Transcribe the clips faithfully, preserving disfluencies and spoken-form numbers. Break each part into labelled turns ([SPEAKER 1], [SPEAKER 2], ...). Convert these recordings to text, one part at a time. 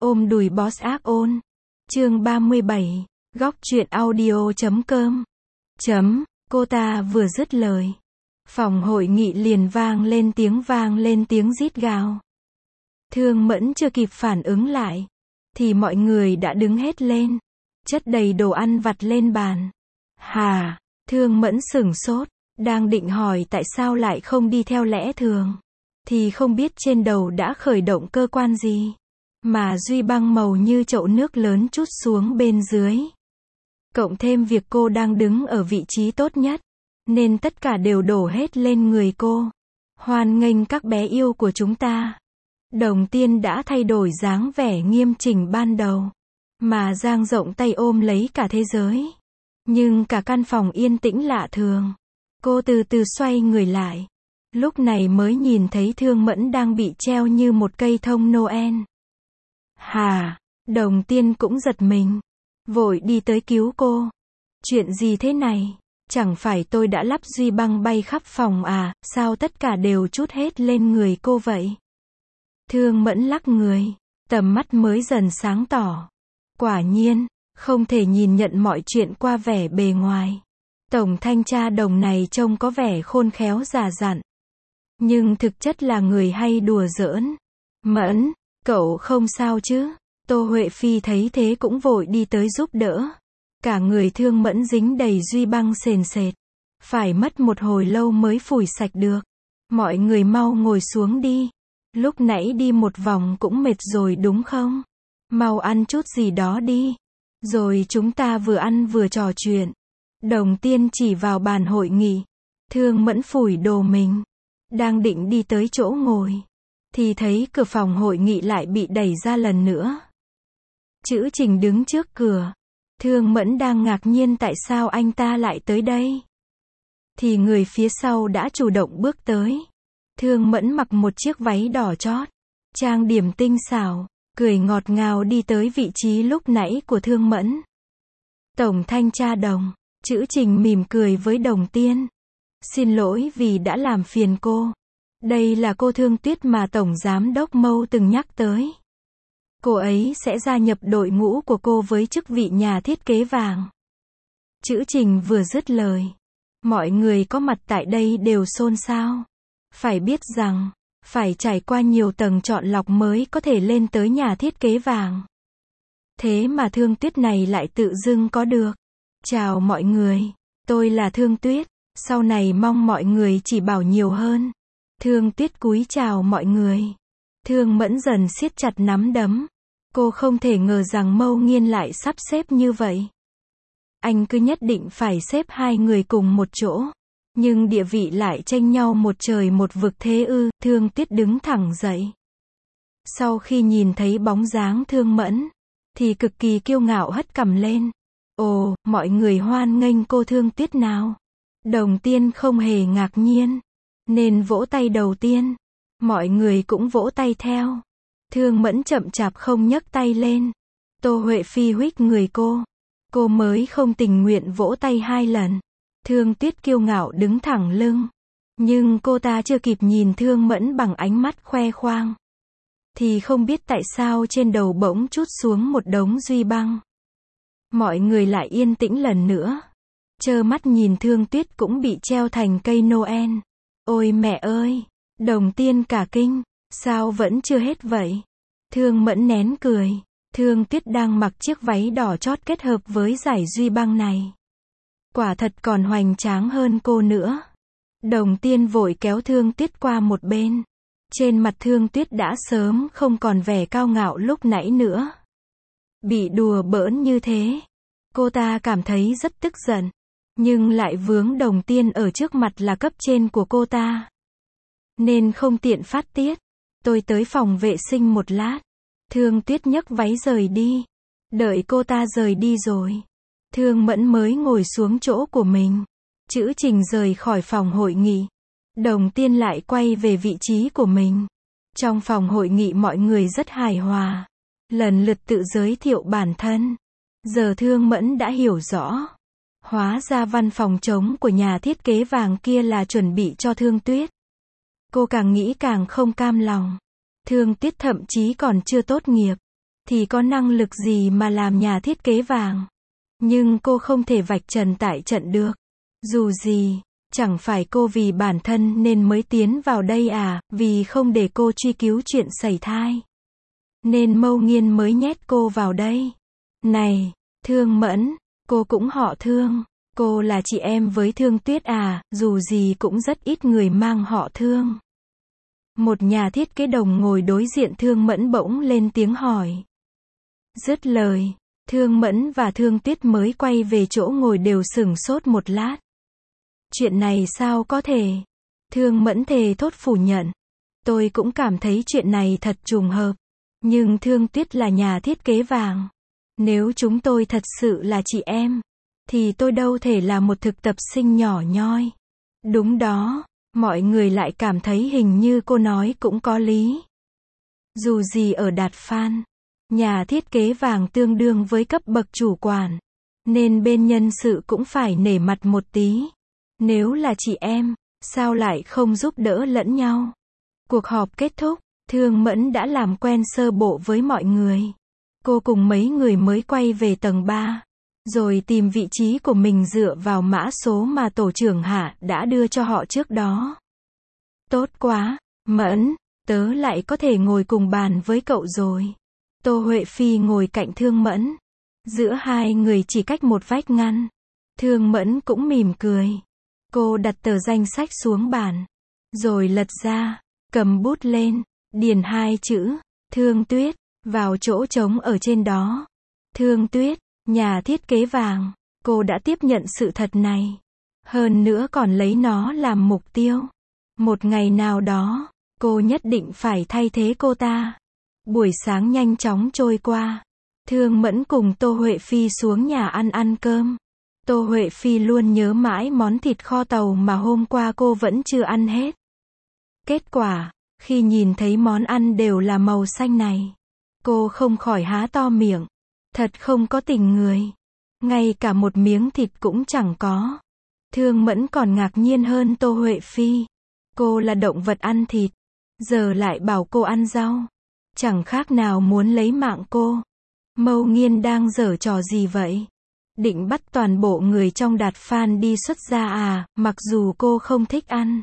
[SPEAKER 1] ôm đùi boss ác ôn. Chương ba mươi bảy, góc truyện audio chấm com. Chấm, cô ta vừa dứt lời. Phòng hội nghị liền vang lên tiếng vang lên tiếng rít gào. Thương Mẫn chưa kịp phản ứng lại, thì mọi người đã đứng hết lên, chất đầy đồ ăn vặt lên bàn. Hà, Thương Mẫn sửng sốt, đang định hỏi tại sao lại không đi theo lẽ thường, thì không biết trên đầu đã khởi động cơ quan gì, mà duy băng màu như chậu nước lớn trút xuống bên dưới. Cộng thêm việc cô đang đứng ở vị trí tốt nhất, nên tất cả đều đổ hết lên người cô. Hoan nghênh các bé yêu của chúng ta. Đồng Tiên đã thay đổi dáng vẻ nghiêm chỉnh ban đầu, mà dang rộng tay ôm lấy cả thế giới. Nhưng cả căn phòng yên tĩnh lạ thường. Cô từ từ xoay người lại, lúc này mới nhìn thấy Thương Mẫn đang bị treo như một cây thông Noel. Hà, Đồng Tiên cũng giật mình, vội đi tới cứu cô. Chuyện gì thế này? Chẳng phải tôi đã lắp duy băng bay khắp phòng à, sao tất cả đều trút hết lên người cô vậy? Thương Mẫn lắc người, tầm mắt mới dần sáng tỏ. Quả nhiên, không thể nhìn nhận mọi chuyện qua vẻ bề ngoài. Tổng thanh tra Đồng này trông có vẻ khôn khéo già dặn, nhưng thực chất là người hay đùa giỡn. Mẫn, cậu không sao chứ? Tô Huệ Phi thấy thế cũng vội đi tới giúp đỡ. Cả người Thương Mẫn dính đầy duy băng sền sệt, phải mất một hồi lâu mới phủi sạch được. Mọi người mau ngồi xuống đi. Lúc nãy đi một vòng cũng mệt rồi đúng không? Mau ăn chút gì đó đi, rồi chúng ta vừa ăn vừa trò chuyện. Đồng Tiên chỉ vào bàn hội nghị. Thương Mẫn phủi đồ mình, đang định đi tới chỗ ngồi, thì thấy cửa phòng hội nghị lại bị đẩy ra lần nữa. Chữ Trình đứng trước cửa. Thương Mẫn đang ngạc nhiên tại sao anh ta lại tới đây, thì người phía sau đã chủ động bước tới. Thương Mẫn mặc một chiếc váy đỏ chót, trang điểm tinh xảo, cười ngọt ngào đi tới vị trí lúc nãy của Thương Mẫn. Tổng thanh tra Đồng. Chữ Trình mỉm cười với Đồng Tiên. Xin lỗi vì đã làm phiền cô. Đây là cô Thương Tuyết mà Tổng Giám đốc Mâu từng nhắc tới. Cô ấy sẽ gia nhập đội ngũ của cô với chức vị nhà thiết kế vàng. Chữ Trình vừa dứt lời, mọi người có mặt tại đây đều xôn xao. Phải biết rằng, phải trải qua nhiều tầng chọn lọc mới có thể lên tới nhà thiết kế vàng. Thế mà Thương Tuyết này lại tự dưng có được. Chào mọi người, tôi là Thương Tuyết, sau này mong mọi người chỉ bảo nhiều hơn. Thương Tuyết cúi chào mọi người. Thương Mẫn dần siết chặt nắm đấm. Cô không thể ngờ rằng Mâu Nghiên lại sắp xếp như vậy. Anh cứ nhất định phải xếp hai người cùng một chỗ, nhưng địa vị lại chênh nhau một trời một vực thế ư? Thương Tuyết đứng thẳng dậy. Sau khi nhìn thấy bóng dáng Thương Mẫn, thì cực kỳ kiêu ngạo hất cằm lên. Ồ, mọi người hoan nghênh cô Thương Tuyết nào. Đồng Tiên không hề ngạc nhiên, nên vỗ tay đầu tiên. Mọi người cũng vỗ tay theo. Thương Mẫn chậm chạp không nhấc tay lên. Tô Huệ Phi huých người cô. Cô mới không tình nguyện vỗ tay hai lần. Thương Tuyết kiêu ngạo đứng thẳng lưng. Nhưng cô ta chưa kịp nhìn Thương Mẫn bằng ánh mắt khoe khoang, thì không biết tại sao trên đầu bỗng trút xuống một đống duy băng. Mọi người lại yên tĩnh lần nữa, trơ mắt nhìn Thương Tuyết cũng bị treo thành cây Noel. Ôi mẹ ơi! Đồng Tiên cả kinh. Sao vẫn chưa hết vậy? Thương Mẫn nén cười. Thương Tuyết đang mặc chiếc váy đỏ chót kết hợp với dải duy băng này, quả thật còn hoành tráng hơn cô nữa. Đồng Tiên vội kéo Thương Tuyết qua một bên. Trên mặt Thương Tuyết đã sớm không còn vẻ cao ngạo lúc nãy nữa. Bị đùa bỡn như thế, cô ta cảm thấy rất tức giận, nhưng lại vướng Đồng Tiên ở trước mặt là cấp trên của cô ta, nên không tiện phát tiết. Tôi tới phòng vệ sinh một lát. Thương Tuyết nhấc váy rời đi. Đợi cô ta rời đi rồi, Thương Mẫn mới ngồi xuống chỗ của mình. Chữ Trình rời khỏi phòng hội nghị. Đồng Tiên lại quay về vị trí của mình. Trong phòng hội nghị mọi người rất hài hòa, lần lượt tự giới thiệu bản thân. Giờ Thương Mẫn đã hiểu rõ. Hóa ra văn phòng trống của nhà thiết kế vàng kia là chuẩn bị cho Thương Tuyết. Cô càng nghĩ càng không cam lòng. Thương Tuyết thậm chí còn chưa tốt nghiệp, thì có năng lực gì mà làm nhà thiết kế vàng. Nhưng cô không thể vạch trần tại trận được. Dù gì, chẳng phải cô vì bản thân nên mới tiến vào đây à, vì không để cô truy cứu chuyện sẩy thai. Nên Mâu Nghiên mới nhét cô vào đây. Này, Thương Mẫn, cô cũng họ Thương. Cô là chị em với Thương Tuyết à, dù gì cũng rất ít người mang họ Thương. Một nhà thiết kế đồng ngồi đối diện Thương Mẫn bỗng lên tiếng hỏi. Dứt lời, Thương Mẫn và Thương Tuyết mới quay về chỗ ngồi đều sửng sốt một lát. Chuyện này sao có thể? Thương Mẫn thề thốt phủ nhận. Tôi cũng cảm thấy chuyện này thật trùng hợp. Nhưng Thương Tuyết là nhà thiết kế vàng. Nếu chúng tôi thật sự là chị em, thì tôi đâu thể là một thực tập sinh nhỏ nhoi. Đúng đó, mọi người lại cảm thấy hình như cô nói cũng có lý. Dù gì ở Đạt Phan, nhà thiết kế vàng tương đương với cấp bậc chủ quản, nên bên nhân sự cũng phải nể mặt một tí. Nếu là chị em, sao lại không giúp đỡ lẫn nhau? Cuộc họp kết thúc, Thương Mẫn đã làm quen sơ bộ với mọi người. Cô cùng mấy người mới quay về tầng ba, rồi tìm vị trí của mình dựa vào mã số mà tổ trưởng Hạ đã đưa cho họ trước đó. Tốt quá, Mẫn, tớ lại có thể ngồi cùng bàn với cậu rồi. Tô Huệ Phi ngồi cạnh Thương Mẫn. Giữa hai người chỉ cách một vách ngăn. Thương Mẫn cũng mỉm cười. Cô đặt tờ danh sách xuống bàn, rồi lật ra, cầm bút lên, điền hai chữ, Thương Tuyết, vào chỗ trống ở trên đó. Thương Tuyết, nhà thiết kế vàng. Cô đã tiếp nhận sự thật này. Hơn nữa còn lấy nó làm mục tiêu. Một ngày nào đó, cô nhất định phải thay thế cô ta. Buổi sáng nhanh chóng trôi qua. Thương Mẫn cùng Tô Huệ Phi xuống nhà ăn ăn cơm. Tô Huệ Phi luôn nhớ mãi món thịt kho tàu mà hôm qua cô vẫn chưa ăn hết. Kết quả, khi nhìn thấy món ăn đều là màu xanh này, cô không khỏi há to miệng. Thật không có tình người. Ngay cả một miếng thịt cũng chẳng có. Thương Mẫn còn ngạc nhiên hơn Tô Huệ Phi. Cô là động vật ăn thịt, giờ lại bảo cô ăn rau. Chẳng khác nào muốn lấy mạng cô. Mâu Nghiên đang giở trò gì vậy? Định bắt toàn bộ người trong Đạt Phan đi xuất gia à, mặc dù cô không thích ăn.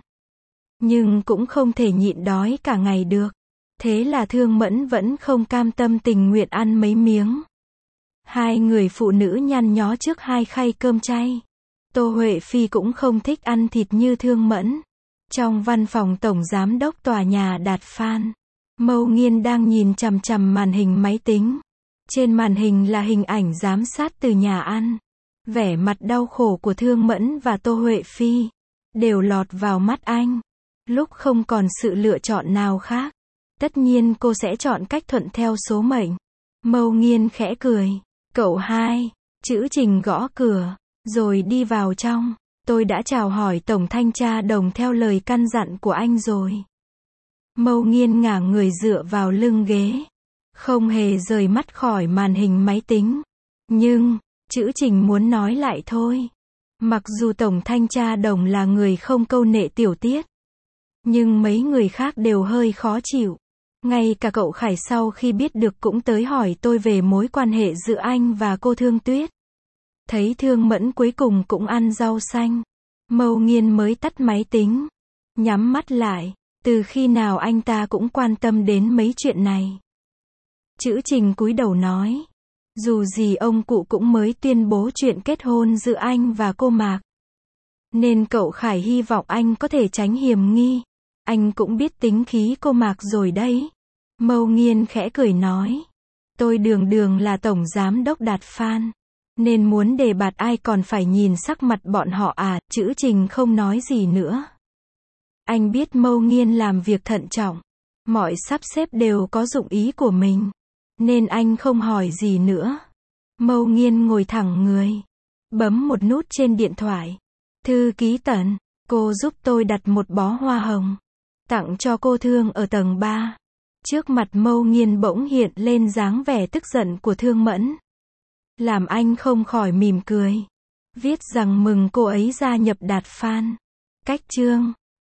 [SPEAKER 1] Nhưng cũng không thể nhịn đói cả ngày được. Thế là Thương Mẫn vẫn không cam tâm tình nguyện ăn mấy miếng. Hai người phụ nữ nhăn nhó trước hai khay cơm chay. Tô Huệ Phi cũng không thích ăn thịt như Thương Mẫn. Trong văn phòng tổng giám đốc tòa nhà Đạt Phan, Mâu Nghiên đang nhìn chằm chằm màn hình máy tính. Trên màn hình là hình ảnh giám sát từ nhà ăn. Vẻ mặt đau khổ của Thương Mẫn và Tô Huệ Phi đều lọt vào mắt anh. Lúc không còn sự lựa chọn nào khác, tất nhiên cô sẽ chọn cách thuận theo số mệnh. Mâu Nghiên khẽ cười. Cậu hai, Chữ Trình gõ cửa, rồi đi vào trong. Tôi đã chào hỏi Tổng Thanh tra Đồng theo lời căn dặn của anh rồi. Mâu Nghiên ngả người dựa vào lưng ghế, không hề rời mắt khỏi màn hình máy tính. Nhưng, Chữ Trình muốn nói lại thôi. Mặc dù Tổng Thanh tra Đồng là người không câu nệ tiểu tiết, nhưng mấy người khác đều hơi khó chịu. Ngay cả cậu Khải sau khi biết được cũng tới hỏi tôi về mối quan hệ giữa anh và cô Thương Tuyết. Thấy Thương Mẫn cuối cùng cũng ăn rau xanh, Mâu Nghiên mới tắt máy tính, nhắm mắt lại. Từ khi nào anh ta cũng quan tâm đến mấy chuyện này. Chữ Trình cúi đầu nói. Dù gì ông cụ cũng mới tuyên bố chuyện kết hôn giữa anh và cô Mạc. Nên cậu Khải hy vọng anh có thể tránh hiềm nghi. Anh cũng biết tính khí cô Mạc rồi đấy. Mâu Nghiên khẽ cười nói. Tôi đường đường là tổng giám đốc Đạt Phan, nên muốn đề bạt ai còn phải nhìn sắc mặt bọn họ à. Chữ Trình không nói gì nữa. Anh biết Mâu Nghiên làm việc thận trọng. Mọi sắp xếp đều có dụng ý của mình. Nên anh không hỏi gì nữa. Mâu Nghiên ngồi thẳng người, bấm một nút trên điện thoại. Thư ký Tần, cô giúp tôi đặt một bó hoa hồng, tặng cho cô Thương ở tầng ba. Trước mặt Mâu Nghiên bỗng hiện lên dáng vẻ tức giận của Thương Mẫn. Làm anh không khỏi mỉm cười. Viết rằng mừng cô ấy gia nhập Đạt Phan. Cách chương